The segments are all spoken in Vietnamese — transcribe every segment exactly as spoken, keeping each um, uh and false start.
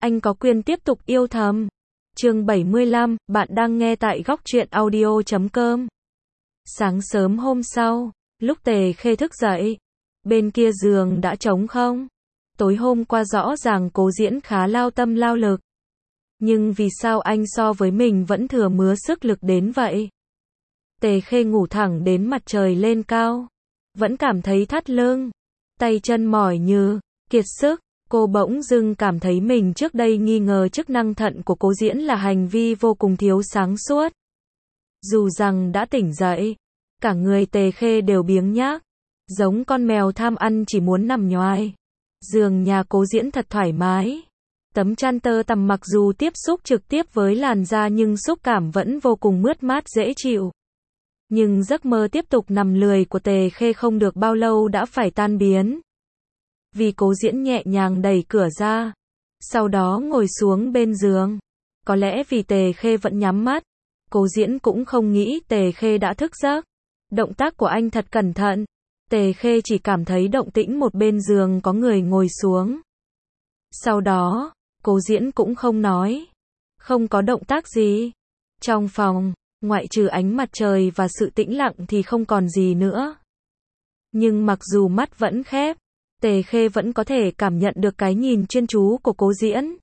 anh có quyền tiếp tục yêu thầm. Chương bảy mươi lăm, bạn đang nghe tại góc truyện audio chấm com. Sáng sớm hôm sau, lúc Tề Khê thức dậy, bên kia giường đã trống không. Tối hôm qua rõ ràng Cố Diễn khá lao tâm lao lực. Nhưng vì sao anh so với mình vẫn thừa mứa sức lực đến vậy? Tề Khê ngủ thẳng đến mặt trời lên cao. Vẫn cảm thấy thắt lưng, tay chân mỏi như, kiệt sức. Cô bỗng dưng cảm thấy mình trước đây nghi ngờ chức năng thận của Cố Diễn là hành vi vô cùng thiếu sáng suốt. Dù rằng đã tỉnh dậy, cả người Tề Khê đều biếng nhác, giống con mèo tham ăn chỉ muốn nằm nhoài. Giường nhà Cố Diễn thật thoải mái. Tấm chăn tơ tằm mặc dù tiếp xúc trực tiếp với làn da nhưng xúc cảm vẫn vô cùng mướt mát dễ chịu. Nhưng giấc mơ tiếp tục nằm lười của Tề Khê không được bao lâu đã phải tan biến. Vì Cố Diễn nhẹ nhàng đẩy cửa ra, sau đó ngồi xuống bên giường. Có lẽ vì Tề Khê vẫn nhắm mắt, Cố Diễn cũng không nghĩ Tề Khê đã thức giấc. Động tác của anh thật cẩn thận. Tề Khê chỉ cảm thấy động tĩnh một bên giường có người ngồi xuống. Sau đó, Cố Diễn cũng không nói, không có động tác gì. Trong phòng, ngoại trừ ánh mặt trời và sự tĩnh lặng thì không còn gì nữa. Nhưng mặc dù mắt vẫn khép, Tề Khê vẫn có thể cảm nhận được cái nhìn chuyên chú của Cố Diễn.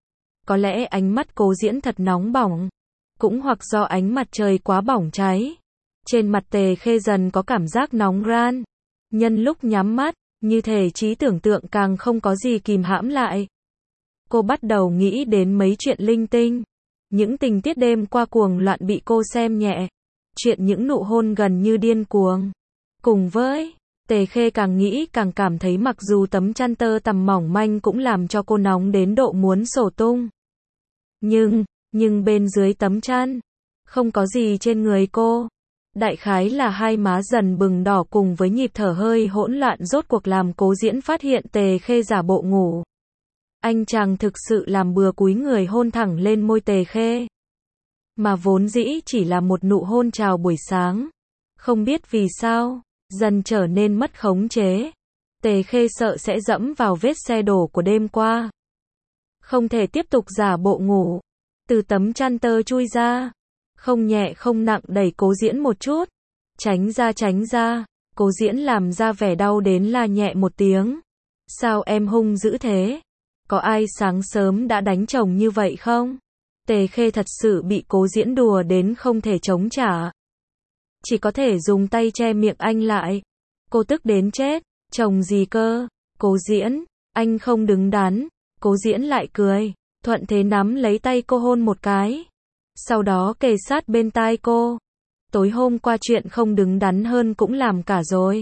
Có lẽ ánh mắt Cố Diễn thật nóng bỏng, cũng hoặc do ánh mặt trời quá bỏng cháy. Trên mặt Tề Khê dần có cảm giác nóng ran. Nhân lúc nhắm mắt, như thể trí tưởng tượng càng không có gì kìm hãm lại. Cô bắt đầu nghĩ đến mấy chuyện linh tinh. Những tình tiết đêm qua cuồng loạn bị cô xem nhẹ. Chuyện những nụ hôn gần như điên cuồng. Cùng với, Tề Khê càng nghĩ càng cảm thấy mặc dù tấm chăn tơ tằm mỏng manh cũng làm cho cô nóng đến độ muốn sổ tung. Nhưng, nhưng bên dưới tấm chăn, không có gì trên người cô. Đại khái là hai má dần bừng đỏ cùng với nhịp thở hơi hỗn loạn rốt cuộc làm Cố Diễn phát hiện Tề Khê giả bộ ngủ. Anh chàng thực sự làm bừa cúi người hôn thẳng lên môi Tề Khê. Mà vốn dĩ chỉ là một nụ hôn chào buổi sáng. Không biết vì sao, dần trở nên mất khống chế. Tề Khê sợ sẽ dẫm vào vết xe đổ của đêm qua. Không thể tiếp tục giả bộ ngủ. Từ tấm chăn tơ chui ra. Không nhẹ không nặng đẩy Cố Diễn một chút. Tránh ra tránh ra. Cố Diễn làm ra vẻ đau đến la nhẹ một tiếng. Sao em hung dữ thế? Có ai sáng sớm đã đánh chồng như vậy không? Tề Khê thật sự bị Cố Diễn đùa đến không thể chống trả. Chỉ có thể dùng tay che miệng anh lại. Cô tức đến chết. Chồng gì cơ? Cố Diễn, anh không đứng đắn. Cố Diễn lại cười. Thuận thế nắm lấy tay cô hôn một cái. Sau đó kề sát bên tai cô. Tối hôm qua chuyện không đứng đắn hơn cũng làm cả rồi.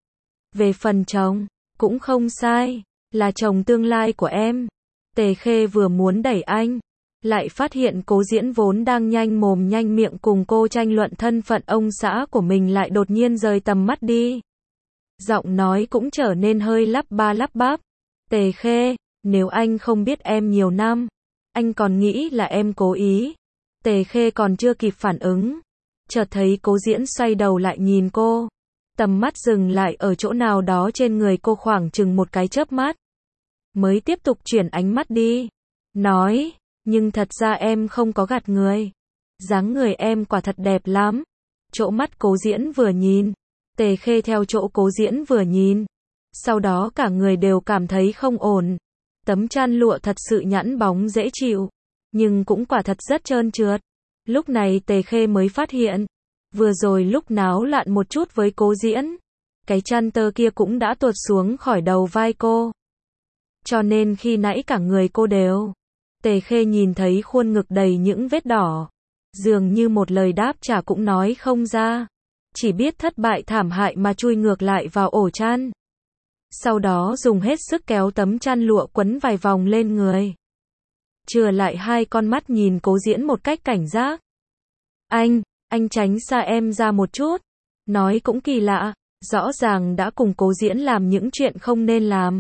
Về phần chồng, cũng không sai. Là chồng tương lai của em. Tề Khê vừa muốn đẩy anh, lại phát hiện Cố Diễn vốn đang nhanh mồm nhanh miệng cùng cô tranh luận thân phận ông xã của mình lại đột nhiên rời tầm mắt đi. Giọng nói cũng trở nên hơi lắp ba lắp bắp. Tề Khê, nếu anh không biết em nhiều năm, anh còn nghĩ là em cố ý. Tề Khê còn chưa kịp phản ứng, chợt thấy Cố Diễn xoay đầu lại nhìn cô. Tầm mắt dừng lại ở chỗ nào đó trên người cô khoảng chừng một cái chớp mắt. Mới tiếp tục chuyển ánh mắt đi. Nói, nhưng thật ra em không có gạt người. Dáng người em quả thật đẹp lắm. Chỗ mắt Cố Diễn vừa nhìn. Tề Khê theo chỗ Cố Diễn vừa nhìn. Sau đó cả người đều cảm thấy không ổn. Tấm chăn lụa thật sự nhẵn bóng dễ chịu. Nhưng cũng quả thật rất trơn trượt. Lúc này Tề Khê mới phát hiện. Vừa rồi lúc náo loạn một chút với Cố Diễn. Cái chăn tơ kia cũng đã tuột xuống khỏi đầu vai cô. Cho nên khi nãy cả người cô đều. Tề Khê nhìn thấy khuôn ngực đầy những vết đỏ. Dường như một lời đáp trả cũng nói không ra. Chỉ biết thất bại thảm hại mà chui ngược lại vào ổ chăn. Sau đó dùng hết sức kéo tấm chăn lụa quấn vài vòng lên người. Chừa lại hai con mắt nhìn Cố Diễn một cách cảnh giác. Anh, anh tránh xa em ra một chút. Nói cũng kỳ lạ, rõ ràng đã cùng Cố Diễn làm những chuyện không nên làm.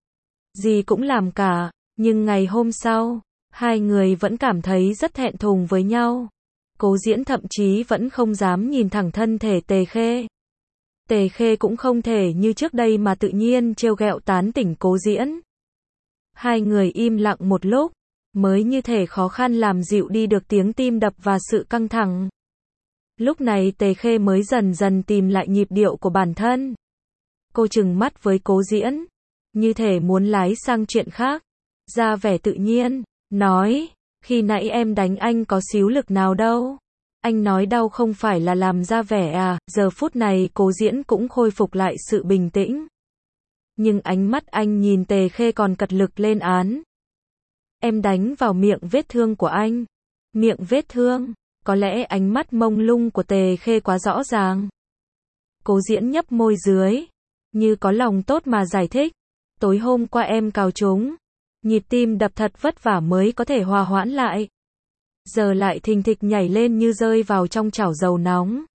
Gì cũng làm cả, nhưng ngày hôm sau, hai người vẫn cảm thấy rất thẹn thùng với nhau. Cố Diễn thậm chí vẫn không dám nhìn thẳng thân thể Tề Khê. Tề Khê cũng không thể như trước đây mà tự nhiên trêu ghẹo tán tỉnh Cố Diễn. Hai người im lặng một lúc, mới như thể khó khăn làm dịu đi được tiếng tim đập và sự căng thẳng. Lúc này Tề Khê mới dần dần tìm lại nhịp điệu của bản thân. Cô trừng mắt với Cố Diễn, như thể muốn lái sang chuyện khác, ra vẻ tự nhiên, nói, khi nãy em đánh anh có xíu lực nào đâu. Anh nói đau không phải là làm ra vẻ à. Giờ phút này Cố Diễn cũng khôi phục lại sự bình tĩnh. Nhưng ánh mắt anh nhìn Tề Khê còn cật lực lên án. Em đánh vào miệng vết thương của anh. Miệng vết thương, có lẽ ánh mắt mông lung của Tề Khê quá rõ ràng. Cố Diễn nhấp môi dưới, như có lòng tốt mà giải thích. Tối hôm qua em cào chúng, nhịp tim đập thật vất vả mới có thể hòa hoãn lại. Giờ lại thình thịch nhảy lên như rơi vào trong chảo dầu nóng.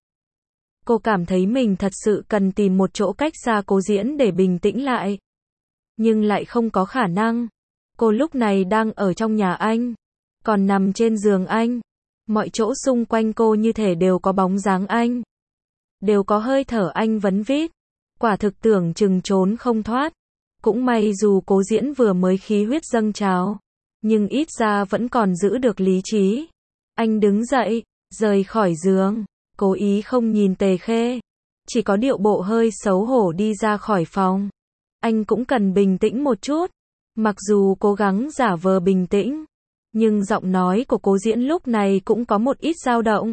Cô cảm thấy mình thật sự cần tìm một chỗ cách xa Cố Diễn để bình tĩnh lại. Nhưng lại không có khả năng. Cô lúc này đang ở trong nhà anh, còn nằm trên giường anh. Mọi chỗ xung quanh cô như thể đều có bóng dáng anh, đều có hơi thở anh vấn vít. Quả thực tưởng chừng trốn không thoát. Cũng may dù Cố Diễn vừa mới khí huyết dâng trào, nhưng ít ra vẫn còn giữ được lý trí. Anh đứng dậy, rời khỏi giường, cố ý không nhìn Tề Khê, chỉ có điệu bộ hơi xấu hổ đi ra khỏi phòng. Anh cũng cần bình tĩnh một chút. Mặc dù cố gắng giả vờ bình tĩnh, nhưng giọng nói của Cố Diễn lúc này cũng có một ít dao động.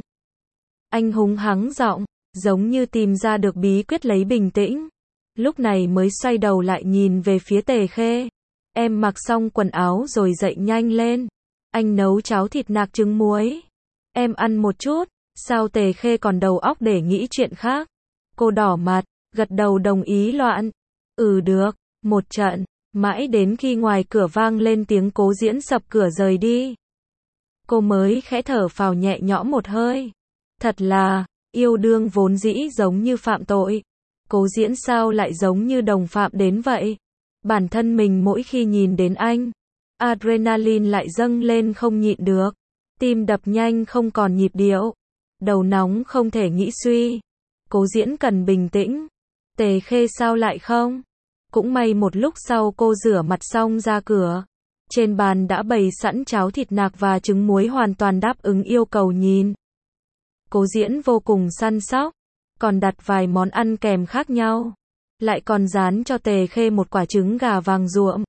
Anh húng hắng giọng, giống như tìm ra được bí quyết lấy bình tĩnh. Lúc này mới xoay đầu lại nhìn về phía Tề Khê. Em mặc xong quần áo rồi dậy nhanh lên. Anh nấu cháo thịt nạc trứng muối. Em ăn một chút. Sao Tề Khê còn đầu óc để nghĩ chuyện khác? Cô đỏ mặt, gật đầu đồng ý loạn. Ừ được, một trận. Mãi đến khi ngoài cửa vang lên tiếng Cố Diễn sập cửa rời đi, cô mới khẽ thở phào nhẹ nhõm một hơi. Thật là, yêu đương vốn dĩ giống như phạm tội. Cố Diễn sao lại giống như đồng phạm đến vậy? Bản thân mình mỗi khi nhìn đến anh, adrenaline lại dâng lên không nhịn được. Tim đập nhanh không còn nhịp điệu. Đầu nóng không thể nghĩ suy. Cố Diễn cần bình tĩnh. Tề Khê sao lại không? Cũng may một lúc sau cô rửa mặt xong ra cửa. Trên bàn đã bày sẵn cháo thịt nạc và trứng muối hoàn toàn đáp ứng yêu cầu nhìn. Cố Diễn vô cùng săn sóc, còn đặt vài món ăn kèm khác nhau. Lại còn dán cho Tề Khê một quả trứng gà vàng ruộm.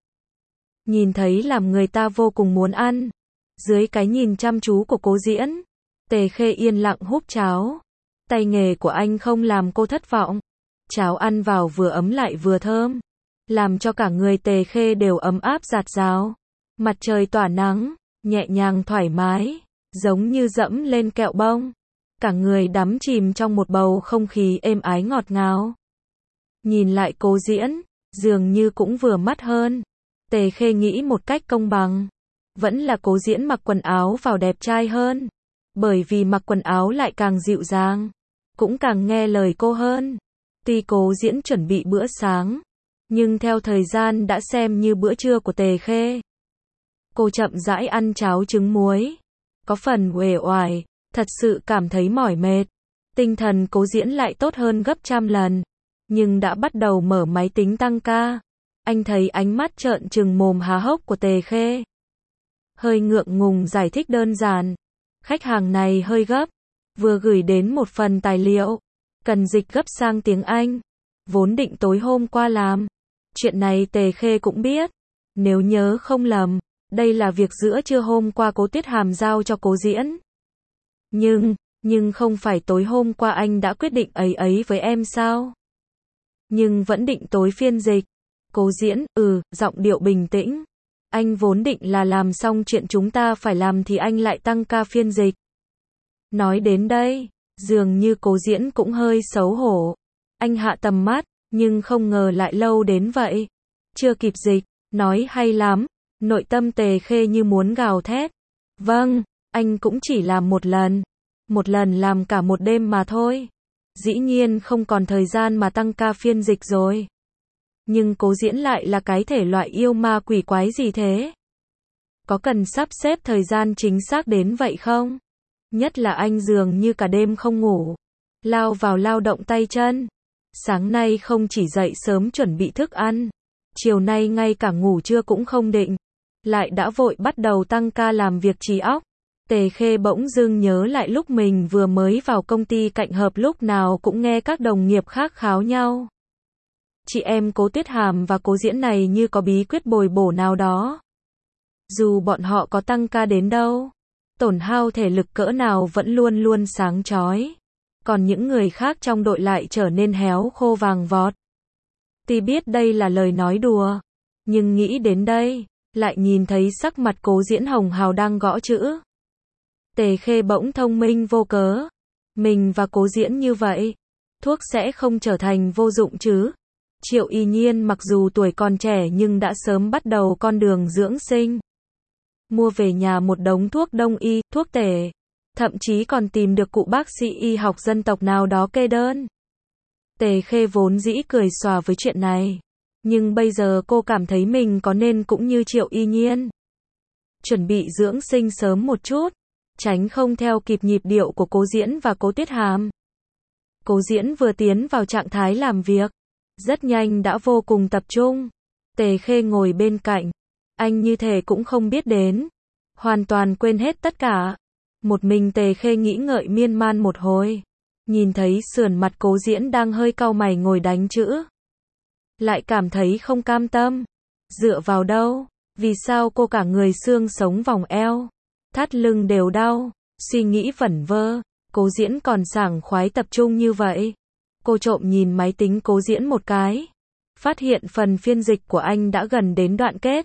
Nhìn thấy làm người ta vô cùng muốn ăn. Dưới cái nhìn chăm chú của Cố Diễn, Tề Khê yên lặng húp cháo. Tay nghề của anh không làm cô thất vọng. Cháo ăn vào vừa ấm lại vừa thơm, làm cho cả người Tề Khê đều ấm áp dạt dào. Mặt trời tỏa nắng, nhẹ nhàng thoải mái, giống như dẫm lên kẹo bông. Cả người đắm chìm trong một bầu không khí êm ái ngọt ngào. Nhìn lại Cố Diễn, dường như cũng vừa mắt hơn. Tề Khê nghĩ một cách công bằng, vẫn là Cố Diễn mặc quần áo vào đẹp trai hơn. Bởi vì mặc quần áo lại càng dịu dàng, cũng càng nghe lời cô hơn. Tuy Cố Diễn chuẩn bị bữa sáng, nhưng theo thời gian đã xem như bữa trưa của Tề Khê. Cô chậm rãi ăn cháo trứng muối, có phần uể oải, thật sự cảm thấy mỏi mệt. Tinh thần Cố Diễn lại tốt hơn gấp trăm lần, nhưng đã bắt đầu mở máy tính tăng ca. Anh thấy ánh mắt trợn trừng mồm há hốc của Tề Khê, hơi ngượng ngùng giải thích đơn giản. Khách hàng này hơi gấp, vừa gửi đến một phần tài liệu, cần dịch gấp sang tiếng Anh. Vốn định tối hôm qua làm. Chuyện này Tề Khê cũng biết. Nếu nhớ không lầm, đây là việc giữa trưa hôm qua Cố Tuyết Hàm giao cho Cố Diễn. Nhưng, nhưng không phải tối hôm qua anh đã quyết định ấy ấy với em sao? Nhưng vẫn định tối phiên dịch. Cố Diễn, ừ, giọng điệu bình tĩnh. Anh vốn định là làm xong chuyện chúng ta phải làm thì anh lại tăng ca phiên dịch. Nói đến đây, dường như Cố Diễn cũng hơi xấu hổ. Anh hạ tầm mắt, nhưng không ngờ lại lâu đến vậy. Chưa kịp dịch, nói hay lắm. Nội tâm Tề Khê như muốn gào thét. Vâng, anh cũng chỉ làm một lần. Một lần làm cả một đêm mà thôi. Dĩ nhiên không còn thời gian mà tăng ca phiên dịch rồi. Nhưng Cố Diễn lại là cái thể loại yêu ma quỷ quái gì thế? Có cần sắp xếp thời gian chính xác đến vậy không? Nhất là anh dường như cả đêm không ngủ, lao vào lao động tay chân. Sáng nay không chỉ dậy sớm chuẩn bị thức ăn, chiều nay ngay cả ngủ trưa cũng không định. lại đã vội bắt đầu tăng ca làm việc trí óc. Tề Khê bỗng dưng nhớ lại lúc mình vừa mới vào công ty cạnh hợp lúc nào cũng nghe các đồng nghiệp khác kháo nhau. Chị em Cố Tuyết Hàm và Cố Diễn này như có bí quyết bồi bổ nào đó. Dù bọn họ có tăng ca đến đâu, tổn hao thể lực cỡ nào vẫn luôn luôn sáng chói. Còn những người khác trong đội lại trở nên héo khô vàng vọt. Tuy biết đây là lời nói đùa, nhưng nghĩ đến đây, lại nhìn thấy sắc mặt Cố Diễn hồng hào đang gõ chữ. Tề Khê bỗng thông minh vô cớ. Mình và Cố Diễn như vậy, thuốc sẽ không trở thành vô dụng chứ. Triệu Y Nhiên mặc dù tuổi còn trẻ nhưng đã sớm bắt đầu con đường dưỡng sinh. Mua về nhà một đống thuốc đông y, thuốc tể. Thậm chí còn tìm được cụ bác sĩ y học dân tộc nào đó kê đơn. Tề Khê vốn dĩ cười xòa với chuyện này. Nhưng bây giờ cô cảm thấy mình có nên cũng như Triệu Y Nhiên. Chuẩn bị dưỡng sinh sớm một chút. Tránh không theo kịp nhịp điệu của Cố Diễn và Cố Tuyết Hàm. Cố Diễn vừa tiến vào trạng thái làm việc. Rất nhanh đã vô cùng tập trung. Tề Khê ngồi bên cạnh. Anh như thể cũng không biết đến. Hoàn toàn quên hết tất cả. Một mình Tề Khê nghĩ ngợi miên man một hồi. Nhìn thấy sườn mặt Cố Diễn đang hơi cau mày ngồi đánh chữ. Lại cảm thấy không cam tâm. Dựa vào đâu? Vì sao cô cả người xương sống vòng eo? Thắt lưng đều đau. Suy nghĩ vẩn vơ. Cố Diễn còn sảng khoái tập trung như vậy. Cô trộm nhìn máy tính Cố Diễn một cái. Phát hiện phần phiên dịch của anh đã gần đến đoạn kết.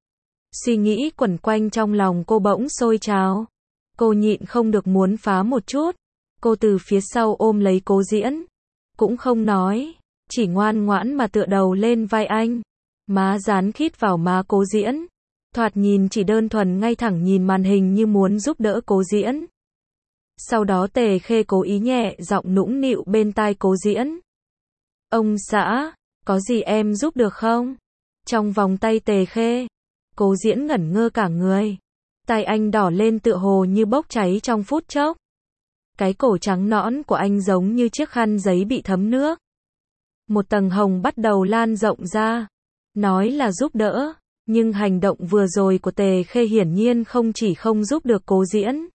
Suy nghĩ quẩn quanh trong lòng cô bỗng sôi trào. Cô nhịn không được muốn phá một chút. Cô từ phía sau ôm lấy Cố Diễn. Cũng không nói. Chỉ ngoan ngoãn mà tựa đầu lên vai anh. Má dán khít vào má Cố Diễn. Thoạt nhìn chỉ đơn thuần ngay thẳng nhìn màn hình như muốn giúp đỡ Cố Diễn. Sau đó Tề Khê cố ý nhẹ giọng nũng nịu bên tai Cố Diễn. Ông xã, có gì em giúp được không? Trong vòng tay Tề Khê, Cố Diễn ngẩn ngơ cả người. Tai anh đỏ lên tựa hồ như bốc cháy trong phút chốc. Cái cổ trắng nõn của anh giống như chiếc khăn giấy bị thấm nước. Một tầng hồng bắt đầu lan rộng ra. Nói là giúp đỡ, nhưng hành động vừa rồi của Tề Khê hiển nhiên không chỉ không giúp được Cố Diễn,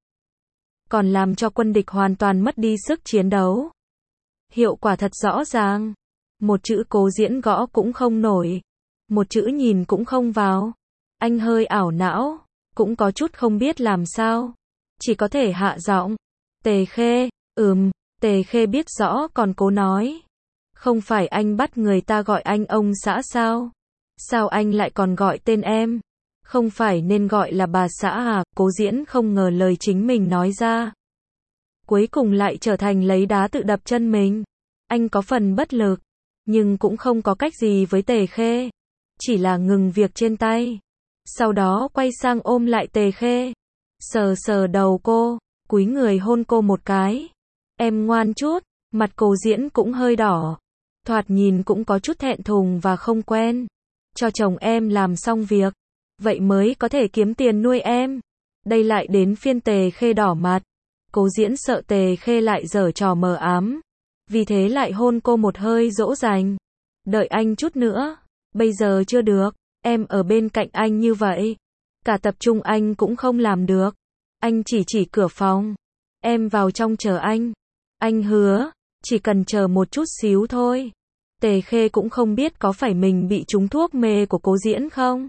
còn làm cho quân địch hoàn toàn mất đi sức chiến đấu. Hiệu quả thật rõ ràng. Một chữ Cố Diễn gõ cũng không nổi. Một chữ nhìn cũng không vào. Anh hơi ảo não, cũng có chút không biết làm sao. Chỉ có thể hạ giọng. Tề Khê, ừm, Tề Khê biết rõ còn cố nói. Không phải anh bắt người ta gọi anh ông xã sao? Sao anh lại còn gọi tên em? Không phải nên gọi là bà xã à? Cố Diễn không ngờ lời chính mình nói ra. Cuối cùng lại trở thành lấy đá tự đập chân mình. Anh có phần bất lực, nhưng cũng không có cách gì với Tề Khê. Chỉ là ngừng việc trên tay. Sau đó quay sang ôm lại Tề Khê. Sờ sờ đầu cô, cúi người hôn cô một cái. Em ngoan chút, mặt Cố Diễn cũng hơi đỏ. Thoạt nhìn cũng có chút thẹn thùng và không quen. Cho chồng em làm xong việc, vậy mới có thể kiếm tiền nuôi em. Đây lại đến phiên Tề Khê đỏ mặt. Cố Diễn sợ Tề Khê lại giở trò mờ ám. Vì thế lại hôn cô một hơi dỗ dành. Đợi anh chút nữa. Bây giờ chưa được. Em ở bên cạnh anh như vậy. Cả tập trung anh cũng không làm được. Anh chỉ chỉ cửa phòng. Em vào trong chờ anh. Anh hứa, chỉ cần chờ một chút xíu thôi. Tề Khê cũng không biết có phải mình bị trúng thuốc mê của Cố Diễn không.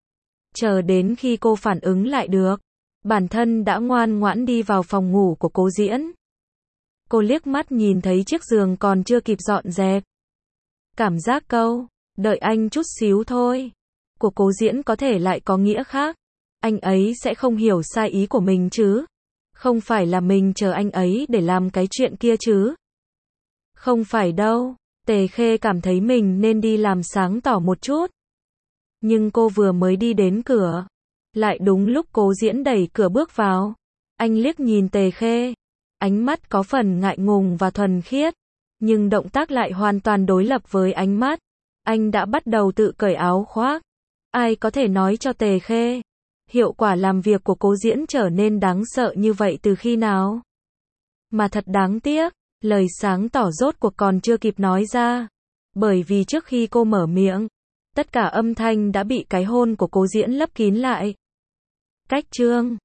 Chờ đến khi cô phản ứng lại được, bản thân đã ngoan ngoãn đi vào phòng ngủ của Cố Diễn. Cô liếc mắt nhìn thấy chiếc giường còn chưa kịp dọn dẹp. Cảm giác câu, đợi anh chút xíu thôi, của Cố Diễn có thể lại có nghĩa khác. Anh ấy sẽ không hiểu sai ý của mình chứ. Không phải là mình chờ anh ấy để làm cái chuyện kia chứ. Không phải đâu. Tề Khê cảm thấy mình nên đi làm sáng tỏ một chút. Nhưng cô vừa mới đi đến cửa, lại đúng lúc Cố Diễn đẩy cửa bước vào. Anh liếc nhìn Tề Khê, ánh mắt có phần ngại ngùng và thuần khiết, nhưng động tác lại hoàn toàn đối lập với ánh mắt. Anh đã bắt đầu tự cởi áo khoác. Ai có thể nói cho Tề Khê, hiệu quả làm việc của Cố Diễn trở nên đáng sợ như vậy từ khi nào? Mà thật đáng tiếc, lời sáng tỏ rốt cuộc còn chưa kịp nói ra. Bởi vì trước khi cô mở miệng, Tất cả âm thanh đã bị cái hôn của Cố Diễn lấp kín lại. Cách chương